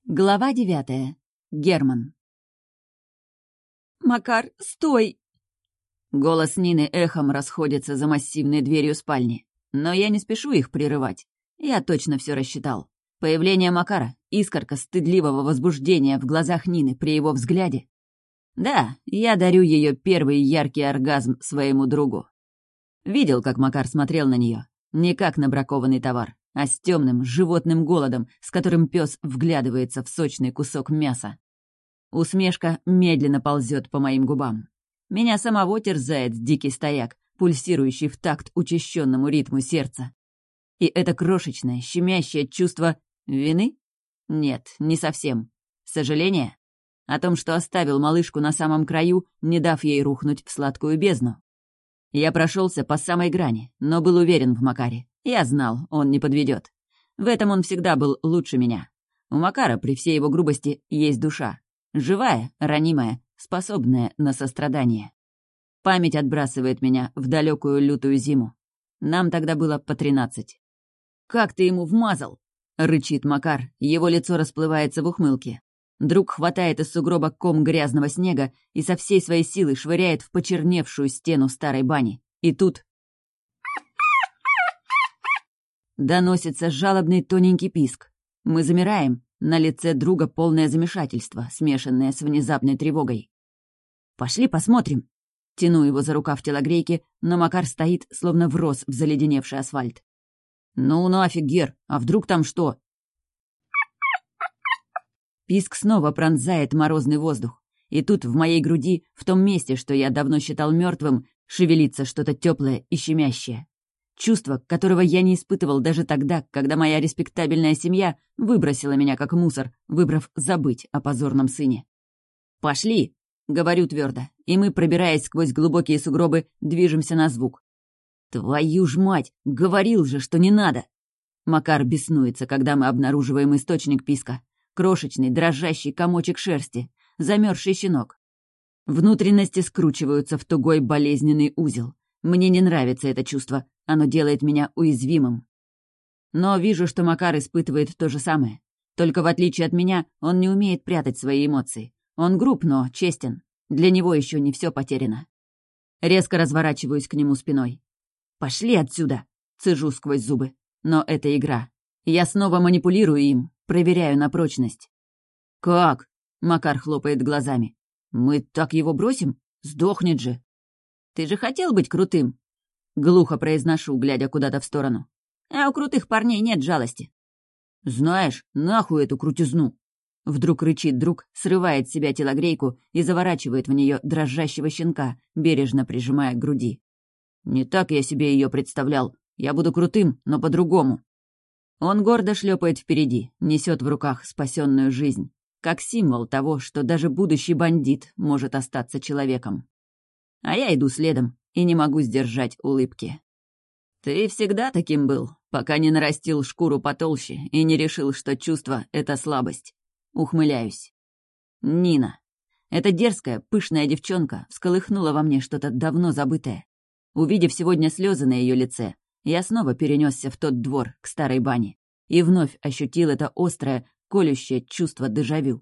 Глава 9. Герман. «Макар, стой!» Голос Нины эхом расходится за массивной дверью спальни. Но я не спешу их прерывать. Я точно все рассчитал. Появление Макара, искорка стыдливого возбуждения в глазах Нины при его взгляде. Да, я дарю ее первый яркий оргазм своему другу. Видел, как Макар смотрел на нее. Не как на бракованный товар, а с темным животным голодом, с которым пес вглядывается в сочный кусок мяса. Усмешка медленно ползет по моим губам. Меня самого терзает дикий стояк, пульсирующий в такт учащенному ритму сердца. И это крошечное, щемящее чувство вины? Нет, не совсем. Сожаление? О том, что оставил малышку на самом краю, не дав ей рухнуть в сладкую бездну. Я прошелся по самой грани, но был уверен в Макаре. Я знал, он не подведет. В этом он всегда был лучше меня. У Макара, при всей его грубости, есть душа. Живая, ранимая, способная на сострадание. Память отбрасывает меня в далекую лютую зиму. Нам тогда было по 13. «Как ты ему вмазал?» — рычит Макар, его лицо расплывается в ухмылке. Друг хватает из сугроба ком грязного снега и со всей своей силы швыряет в почерневшую стену старой бани. И тут... Доносится жалобный тоненький писк. Мы замираем, на лице друга полное замешательство, смешанное с внезапной тревогой. «Пошли посмотрим!» Тяну его за рукав телогрейки, но Макар стоит, словно врос в заледеневший асфальт. «Ну нафиг, Гер, а вдруг там что?» Писк снова пронзает морозный воздух. И тут в моей груди, в том месте, что я давно считал мертвым, шевелится что-то теплое и щемящее. Чувство, которого я не испытывал даже тогда, когда моя респектабельная семья выбросила меня как мусор, выбрав забыть о позорном сыне. «Пошли!» — говорю твердо, и мы, пробираясь сквозь глубокие сугробы, движемся на звук. «Твою ж мать! Говорил же, что не надо!» Макар беснуется, когда мы обнаруживаем источник писка. Крошечный, дрожащий комочек шерсти, замерзший щенок. Внутренности скручиваются в тугой болезненный узел. Мне не нравится это чувство, оно делает меня уязвимым. Но вижу, что Макар испытывает то же самое. Только в отличие от меня, он не умеет прятать свои эмоции. Он груб, но честен. Для него еще не все потеряно. Резко разворачиваюсь к нему спиной. «Пошли отсюда!» — цежу сквозь зубы. Но это игра. Я снова манипулирую им, проверяю на прочность. «Как?» — Макар хлопает глазами. «Мы так его бросим? Сдохнет же!» «Ты же хотел быть крутым?» Глухо произношу, глядя куда-то в сторону. «А у крутых парней нет жалости». «Знаешь, нахуй эту крутизну!» Вдруг рычит друг, срывает с себя телогрейку и заворачивает в нее дрожащего щенка, бережно прижимая к груди. «Не так я себе ее представлял. Я буду крутым, но по-другому». Он гордо шлепает впереди, несет в руках спасенную жизнь, как символ того, что даже будущий бандит может остаться человеком. А я иду следом и не могу сдержать улыбки. «Ты всегда таким был, пока не нарастил шкуру потолще и не решил, что чувство — это слабость». Ухмыляюсь. Нина. Эта дерзкая, пышная девчонка всколыхнула во мне что-то давно забытое. Увидев сегодня слезы на ее лице, я снова перенесся в тот двор, к старой бане, и вновь ощутил это острое, колющее чувство дежавю.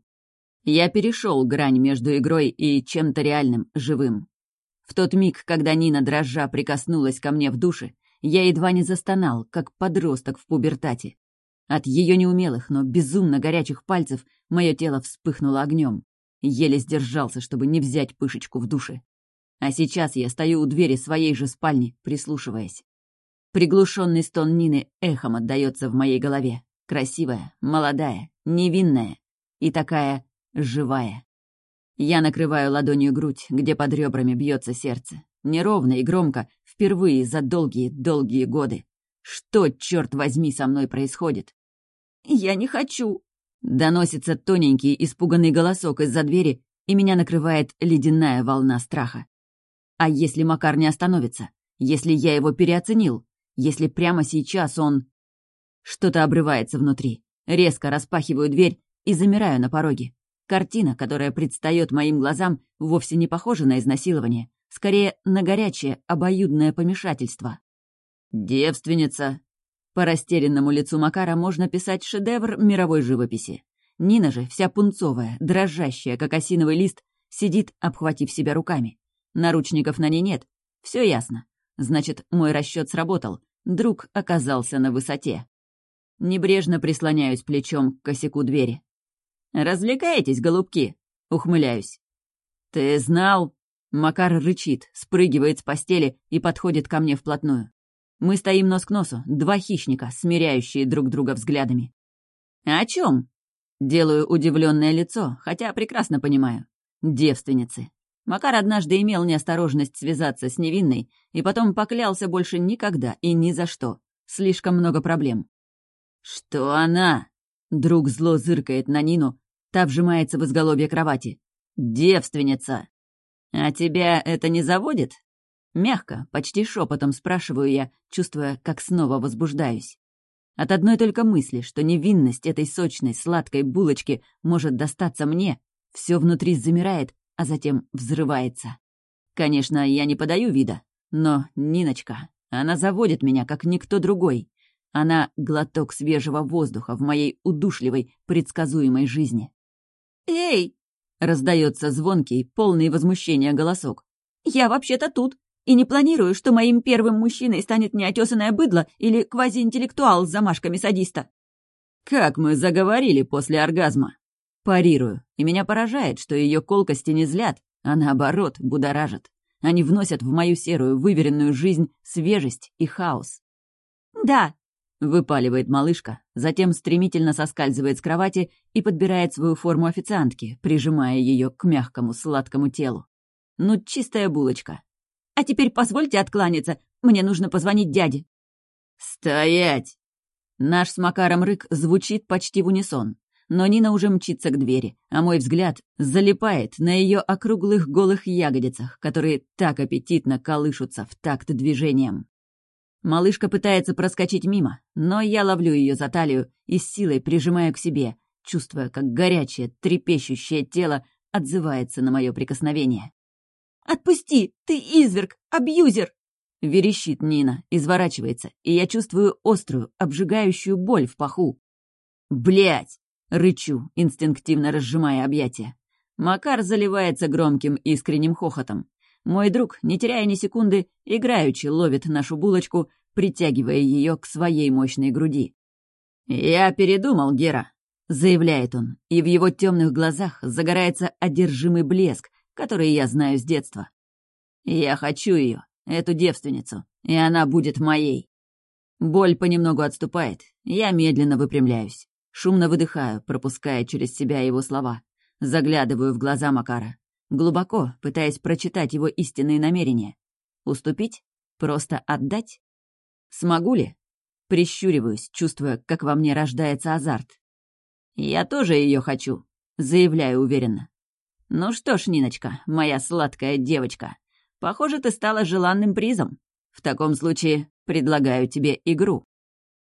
Я перешел грань между игрой и чем-то реальным, живым. В тот миг, когда Нина дрожа прикоснулась ко мне в душе, я едва не застонал, как подросток в пубертате. От ее неумелых, но безумно горячих пальцев мое тело вспыхнуло огнем. Еле сдержался, чтобы не взять пышечку в душе. А сейчас я стою у двери своей же спальни, прислушиваясь. Приглушенный стон Нины эхом отдается в моей голове. Красивая, молодая, невинная и такая живая. Я накрываю ладонью грудь, где под ребрами бьется сердце. Неровно и громко, впервые за долгие-долгие годы. Что, черт возьми, со мной происходит? «Я не хочу!» Доносится тоненький, испуганный голосок из-за двери, и меня накрывает ледяная волна страха. А если Макар не остановится? Если я его переоценил? Если прямо сейчас он... Что-то обрывается внутри. Резко распахиваю дверь и замираю на пороге. Картина, которая предстает моим глазам, вовсе не похожа на изнасилование. Скорее, на горячее, обоюдное помешательство. «Девственница!» По растерянному лицу Макара можно писать шедевр мировой живописи. Нина же, вся пунцовая, дрожащая, как осиновый лист, сидит, обхватив себя руками. Наручников на ней нет. Все ясно. Значит, мой расчет сработал. Друг оказался на высоте. Небрежно прислоняюсь плечом к косяку двери. «Развлекаетесь, голубки?» — ухмыляюсь. «Ты знал?» — Макар рычит, спрыгивает с постели и подходит ко мне вплотную. Мы стоим нос к носу, два хищника, смиряющие друг друга взглядами. «О чем?» Делаю удивленное лицо, хотя прекрасно понимаю. Девственницы. Макар однажды имел неосторожность связаться с невинной и потом поклялся больше никогда и ни за что. Слишком много проблем. «Что она?» Друг зло зыркает на Нину, та вжимается в изголовье кровати. «Девственница!» «А тебя это не заводит?» Мягко, почти шепотом спрашиваю я, чувствуя, как снова возбуждаюсь. От одной только мысли, что невинность этой сочной, сладкой булочки может достаться мне, все внутри замирает, а затем взрывается. Конечно, я не подаю вида, но Ниночка, она заводит меня, как никто другой. Она — глоток свежего воздуха в моей удушливой, предсказуемой жизни. «Эй!» — раздается звонкий, полный возмущения голосок. «Я вообще-то тут, и не планирую, что моим первым мужчиной станет неотесанное быдло или квазиинтеллектуал с замашками садиста». «Как мы заговорили после оргазма!» Парирую, и меня поражает, что ее колкости не злят, а наоборот будоражат. Они вносят в мою серую, выверенную жизнь свежесть и хаос. «Да!» — выпаливает малышка, затем стремительно соскальзывает с кровати и подбирает свою форму официантки, прижимая ее к мягкому, сладкому телу. Ну, чистая булочка. «А теперь позвольте откланяться, мне нужно позвонить дяде». «Стоять!» Наш с Макаром рык звучит почти в унисон, но Нина уже мчится к двери, а мой взгляд залипает на ее округлых голых ягодицах, которые так аппетитно колышутся в такт движением. Малышка пытается проскочить мимо, но я ловлю ее за талию и с силой прижимаю к себе, чувствуя, как горячее, трепещущее тело отзывается на мое прикосновение. «Отпусти! Ты изверг! Абьюзер!» Верещит Нина, изворачивается, и я чувствую острую, обжигающую боль в паху. «Блядь!» — рычу, инстинктивно разжимая объятия. Макар заливается громким, искренним хохотом. Мой друг, не теряя ни секунды, играючи ловит нашу булочку, притягивая ее к своей мощной груди. «Я передумал, Гера», — заявляет он, и в его темных глазах загорается одержимый блеск, который я знаю с детства. «Я хочу ее, эту девственницу, и она будет моей». Боль понемногу отступает, я медленно выпрямляюсь, шумно выдыхаю, пропуская через себя его слова, заглядываю в глаза Макара, глубоко пытаясь прочитать его истинные намерения. Уступить? Просто отдать? Смогу ли? Прищуриваюсь, чувствуя, как во мне рождается азарт. «Я тоже ее хочу», — заявляю уверенно. «Ну что ж, Ниночка, моя сладкая девочка, похоже, ты стала желанным призом. В таком случае предлагаю тебе игру».